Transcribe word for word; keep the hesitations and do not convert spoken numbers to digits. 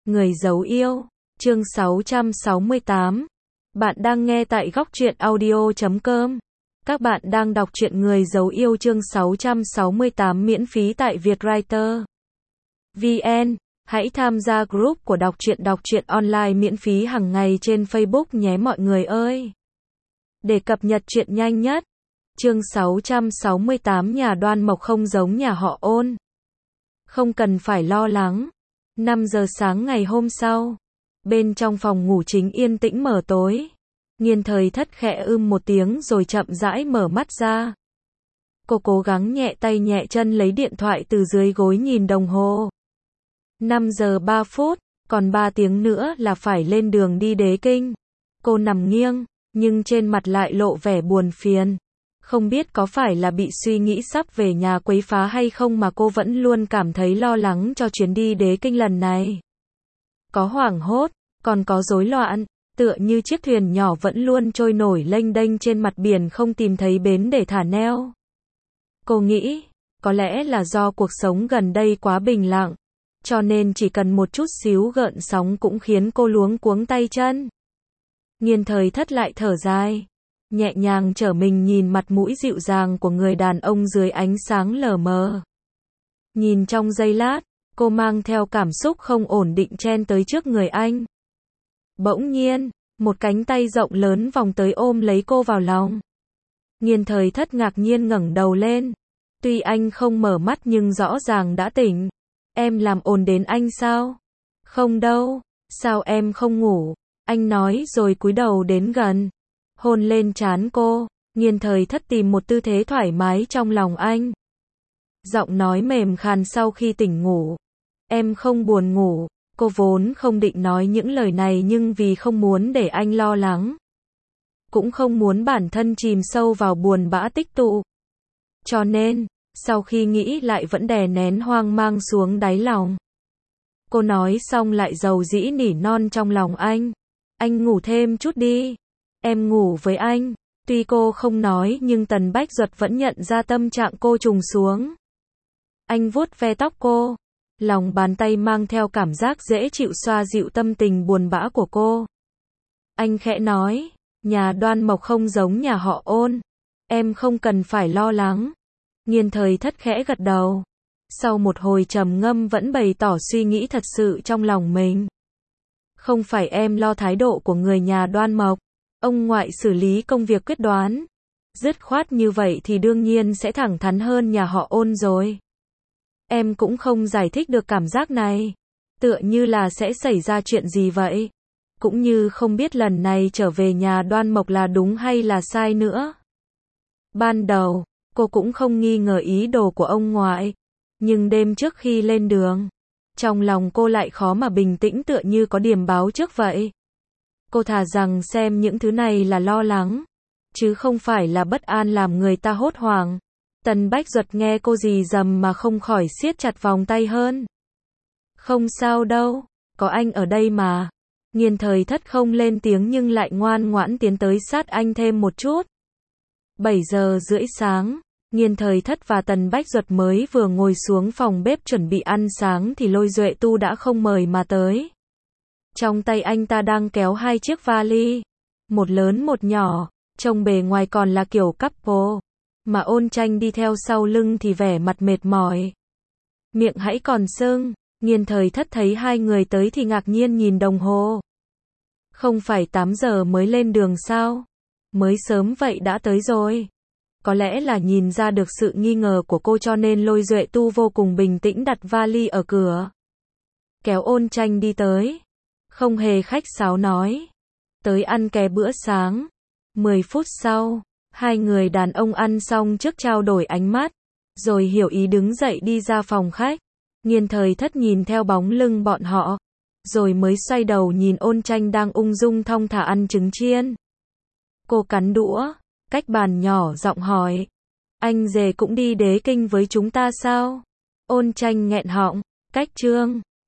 Người giấu yêu, chương sáu trăm sáu mươi tám. Bạn đang nghe tại góc truyện audio chấm com. Các bạn đang đọc truyện Người giấu yêu chương sáu trăm sáu mươi tám miễn phí tại Vietwriter vê en. Hãy tham gia group của đọc truyện đọc truyện online miễn phí hàng ngày trên Facebook nhé mọi người ơi. Để cập nhật truyện nhanh nhất. Chương sáu trăm sáu mươi tám nhà Đoan Mộc không giống nhà họ Ôn. Không cần phải lo lắng. năm giờ sáng ngày hôm sau, bên trong phòng ngủ chính yên tĩnh mờ tối. Nghiên Thời Thất khẽ ưm một tiếng rồi chậm rãi mở mắt ra. Cô cố gắng nhẹ tay nhẹ chân lấy điện thoại từ dưới gối nhìn đồng hồ. năm giờ ba phút, còn ba tiếng nữa là phải lên đường đi Đế Kinh. Cô nằm nghiêng, nhưng trên mặt lại lộ vẻ buồn phiền. Không biết có phải là bị suy nghĩ sắp về nhà quấy phá hay không mà cô vẫn luôn cảm thấy lo lắng cho chuyến đi Đế Kinh lần này. Có hoảng hốt, còn có rối loạn, tựa như chiếc thuyền nhỏ vẫn luôn trôi nổi lênh đênh trên mặt biển không tìm thấy bến để thả neo. Cô nghĩ, có lẽ là do cuộc sống gần đây quá bình lặng, cho nên chỉ cần một chút xíu gợn sóng cũng khiến cô luống cuống tay chân. Nghiên Thời Thất lại thở dài, nhẹ nhàng trở mình nhìn mặt mũi dịu dàng của người đàn ông dưới ánh sáng lờ mờ. Nhìn trong giây lát, cô mang theo cảm xúc không ổn định chen tới trước người anh. Bỗng nhiên, một cánh tay rộng lớn vòng tới ôm lấy cô vào lòng. Nghiên Thời Thất ngạc nhiên ngẩng đầu lên. Tuy anh không mở mắt nhưng rõ ràng đã tỉnh. Em làm ồn đến anh sao? Không đâu, sao em không ngủ? Anh nói rồi cúi đầu đến gần, hôn lên trán cô. Nghiên Thời Thất tìm một tư thế thoải mái trong lòng anh. Giọng nói mềm khàn sau khi tỉnh ngủ. Em không buồn ngủ. Cô vốn không định nói những lời này nhưng vì không muốn để anh lo lắng, cũng không muốn bản thân chìm sâu vào buồn bã tích tụ, cho nên, sau khi nghĩ lại vẫn đè nén hoang mang xuống đáy lòng. Cô nói xong lại dầu dĩ nỉ non trong lòng anh. Anh ngủ thêm chút đi. Em ngủ với anh. Tuy cô không nói nhưng Tần Bách Duật vẫn nhận ra tâm trạng cô trùng xuống. Anh vuốt ve tóc cô. Lòng bàn tay mang theo cảm giác dễ chịu xoa dịu tâm tình buồn bã của cô. Anh khẽ nói, nhà Đoan Mộc không giống nhà họ Ôn. Em không cần phải lo lắng. Nghiên Thời Thất khẽ gật đầu. Sau một hồi trầm ngâm vẫn bày tỏ suy nghĩ thật sự trong lòng mình. Không phải em lo thái độ của người nhà Đoan Mộc. Ông ngoại xử lý công việc quyết đoán, dứt khoát như vậy thì đương nhiên sẽ thẳng thắn hơn nhà họ Ôn rồi. Em cũng không giải thích được cảm giác này. Tựa như là sẽ xảy ra chuyện gì vậy. Cũng như không biết lần này trở về nhà Đoan Mộc là đúng hay là sai nữa. Ban đầu, cô cũng không nghi ngờ ý đồ của ông ngoại. Nhưng đêm trước khi lên đường, trong lòng cô lại khó mà bình tĩnh tựa như có điềm báo trước vậy. Cô thà rằng xem những thứ này là lo lắng, chứ không phải là bất an làm người ta hốt hoảng. Tần Bách Duật nghe cô rì rầm mà không khỏi siết chặt vòng tay hơn. Không sao đâu, có anh ở đây mà. Nghiên Thời Thất không lên tiếng nhưng lại ngoan ngoãn tiến tới sát anh thêm một chút. bảy giờ rưỡi sáng, Nghiên Thời Thất và Tần Bách Duật mới vừa ngồi xuống phòng bếp chuẩn bị ăn sáng thì Lôi Duệ Tu đã không mời mà tới. Trong tay anh ta đang kéo hai chiếc vali, một lớn một nhỏ, trông bề ngoài còn là kiểu couple, mà Ôn Tranh đi theo sau lưng thì vẻ mặt mệt mỏi. Miệng hãy còn sưng. Nghiên Thời Thất thấy hai người tới thì ngạc nhiên nhìn đồng hồ. Không phải tám giờ mới lên đường sao? Mới sớm vậy đã tới rồi. Có lẽ là nhìn ra được sự nghi ngờ của cô cho nên Lôi Duệ Tu vô cùng bình tĩnh đặt vali ở cửa, kéo Ôn Tranh đi tới. Không hề khách sáo nói, tới ăn ké bữa sáng. mười phút sau, hai người đàn ông ăn xong trước trao đổi ánh mắt, rồi hiểu ý đứng dậy đi ra phòng khách. Nghiên Thời Thất nhìn theo bóng lưng bọn họ, rồi mới xoay đầu nhìn Ôn Tranh đang ung dung thong thả ăn trứng chiên. Cô cắn đũa, cách bàn nhỏ giọng hỏi, anh dề cũng đi Đế Kinh với chúng ta sao? Ôn Tranh nghẹn họng, cách chương.